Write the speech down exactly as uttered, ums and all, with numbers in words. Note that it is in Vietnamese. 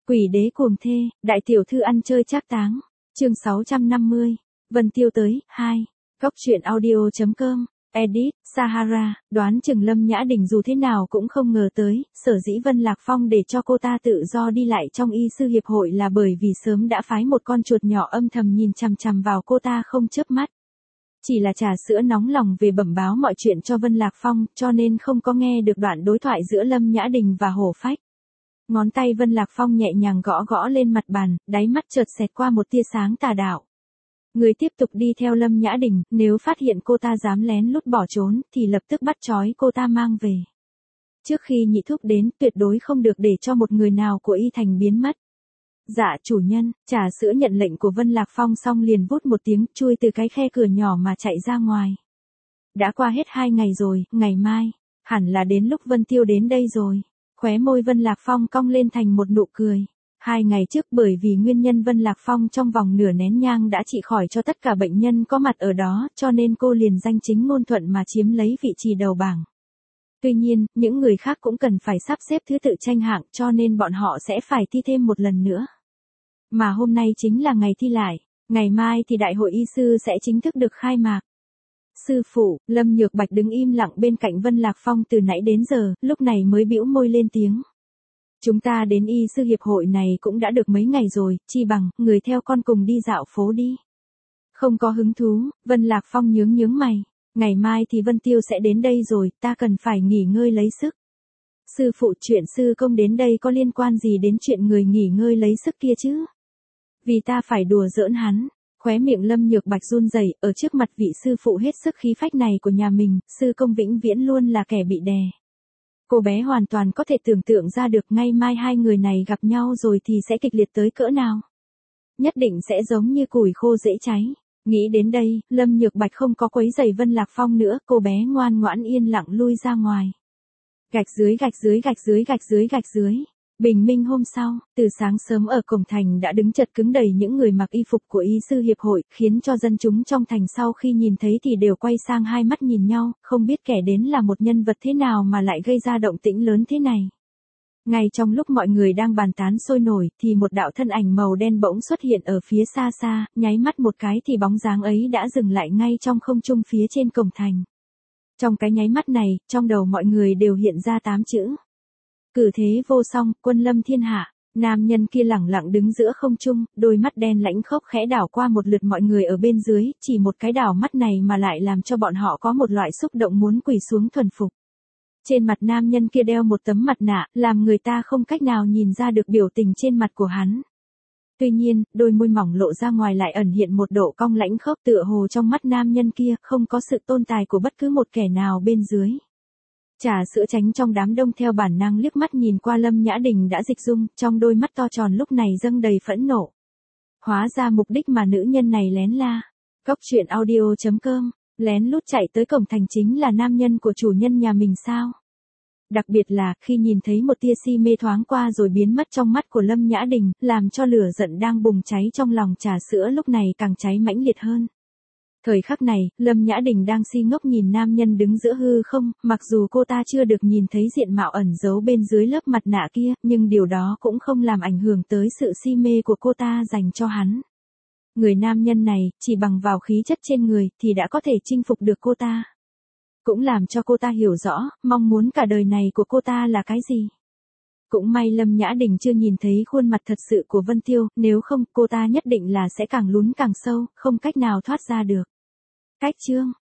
Quỷ đế cuồng thê, đại tiểu thư ăn chơi trác táng. Chương sáu trăm năm mươi. Vân Tiêu tới, hai. Góc truyện audio.com. Edit, Sahara, đoán chừng Lâm Nhã Đình dù thế nào cũng không ngờ tới, sở dĩ Vân Lạc Phong để cho cô ta tự do đi lại trong y sư hiệp hội là bởi vì sớm đã phái một con chuột nhỏ âm thầm nhìn chằm chằm vào cô ta không chớp mắt. Chỉ là trà sữa nóng lòng về bẩm báo mọi chuyện cho Vân Lạc Phong, cho nên không có nghe được đoạn đối thoại giữa Lâm Nhã Đình và Hổ Phách. Ngón tay Vân Lạc Phong nhẹ nhàng gõ gõ lên mặt bàn, đáy mắt chợt xẹt qua một tia sáng tà đạo. Người tiếp tục đi theo Lâm Nhã Đình, nếu phát hiện cô ta dám lén lút bỏ trốn, thì lập tức bắt trói cô ta mang về. Trước khi nhị thúc đến, tuyệt đối không được để cho một người nào của y thành biến mất. Dạ chủ nhân, trà sữa nhận lệnh của Vân Lạc Phong xong liền vút một tiếng, chui từ cái khe cửa nhỏ mà chạy ra ngoài. Đã qua hết hai ngày rồi, ngày mai, hẳn là đến lúc Vân Tiêu đến đây rồi. Khóe môi Vân Lạc Phong cong lên thành một nụ cười. Hai ngày trước bởi vì nguyên nhân Vân Lạc Phong trong vòng nửa nén nhang đã trị khỏi cho tất cả bệnh nhân có mặt ở đó, cho nên cô liền danh chính ngôn thuận mà chiếm lấy vị trí đầu bảng. Tuy nhiên, những người khác cũng cần phải sắp xếp thứ tự tranh hạng, cho nên bọn họ sẽ phải thi thêm một lần nữa. Mà hôm nay chính là ngày thi lại, ngày mai thì đại hội y sư sẽ chính thức được khai mạc. Sư phụ, Lâm Nhược Bạch đứng im lặng bên cạnh Vân Lạc Phong từ nãy đến giờ, lúc này mới bĩu môi lên tiếng. Chúng ta đến y sư hiệp hội này cũng đã được mấy ngày rồi, chi bằng, người theo con cùng đi dạo phố đi. Không có hứng thú, Vân Lạc Phong nhướng nhướng mày, ngày mai thì Vân Tiêu sẽ đến đây rồi, ta cần phải nghỉ ngơi lấy sức. Sư phụ, chuyện sư công đến đây có liên quan gì đến chuyện người nghỉ ngơi lấy sức kia chứ? Vì ta phải đùa giỡn hắn. Khóe miệng Lâm Nhược Bạch run rẩy, ở trước mặt vị sư phụ hết sức khí phách này của nhà mình, sư công vĩnh viễn luôn là kẻ bị đè. Cô bé hoàn toàn có thể tưởng tượng ra được ngay mai hai người này gặp nhau rồi thì sẽ kịch liệt tới cỡ nào. Nhất định sẽ giống như củi khô dễ cháy. Nghĩ đến đây, Lâm Nhược Bạch không có quấy rầy Vân Lạc Phong nữa, cô bé ngoan ngoãn yên lặng lui ra ngoài. Gạch dưới gạch dưới gạch dưới gạch dưới gạch dưới. Bình minh hôm sau, từ sáng sớm ở cổng thành đã đứng chật cứng đầy những người mặc y phục của y sư hiệp hội, khiến cho dân chúng trong thành sau khi nhìn thấy thì đều quay sang hai mắt nhìn nhau, không biết kẻ đến là một nhân vật thế nào mà lại gây ra động tĩnh lớn thế này. Ngay trong lúc mọi người đang bàn tán sôi nổi, thì một đạo thân ảnh màu đen bỗng xuất hiện ở phía xa xa, nháy mắt một cái thì bóng dáng ấy đã dừng lại ngay trong không trung phía trên cổng thành. Trong cái nháy mắt này, trong đầu mọi người đều hiện ra tám chữ. Cử thế vô song, quân lâm thiên hạ. Nam nhân kia lẳng lặng đứng giữa không trung, đôi mắt đen lãnh khốc khẽ đảo qua một lượt mọi người ở bên dưới, chỉ một cái đảo mắt này mà lại làm cho bọn họ có một loại xúc động muốn quỳ xuống thuần phục. Trên mặt nam nhân kia đeo một tấm mặt nạ, làm người ta không cách nào nhìn ra được biểu tình trên mặt của hắn. Tuy nhiên, đôi môi mỏng lộ ra ngoài lại ẩn hiện một độ cong lãnh khốc, tựa hồ trong mắt nam nhân kia không có sự tồn tại của bất cứ một kẻ nào bên dưới. Trà sữa tránh trong đám đông theo bản năng liếc mắt nhìn qua Lâm Nhã Đình đã dịch dung, trong đôi mắt to tròn lúc này dâng đầy phẫn nộ. Hóa ra mục đích mà nữ nhân này lén la. Góc truyện audio.com, lén lút chạy tới cổng thành chính là nam nhân của chủ nhân nhà mình sao? Đặc biệt là, khi nhìn thấy một tia si mê thoáng qua rồi biến mất trong mắt của Lâm Nhã Đình, làm cho lửa giận đang bùng cháy trong lòng trà sữa lúc này càng cháy mãnh liệt hơn. Thời khắc này, Lâm Nhã Đình đang si ngốc nhìn nam nhân đứng giữa hư không, mặc dù cô ta chưa được nhìn thấy diện mạo ẩn giấu bên dưới lớp mặt nạ kia, nhưng điều đó cũng không làm ảnh hưởng tới sự si mê của cô ta dành cho hắn. Người nam nhân này, chỉ bằng vào khí chất trên người, thì đã có thể chinh phục được cô ta. Cũng làm cho cô ta hiểu rõ, mong muốn cả đời này của cô ta là cái gì. Cũng may Lâm Nhã Đình chưa nhìn thấy khuôn mặt thật sự của Vân Tiêu, nếu không, cô ta nhất định là sẽ càng lún càng sâu, không cách nào thoát ra được. Cách chương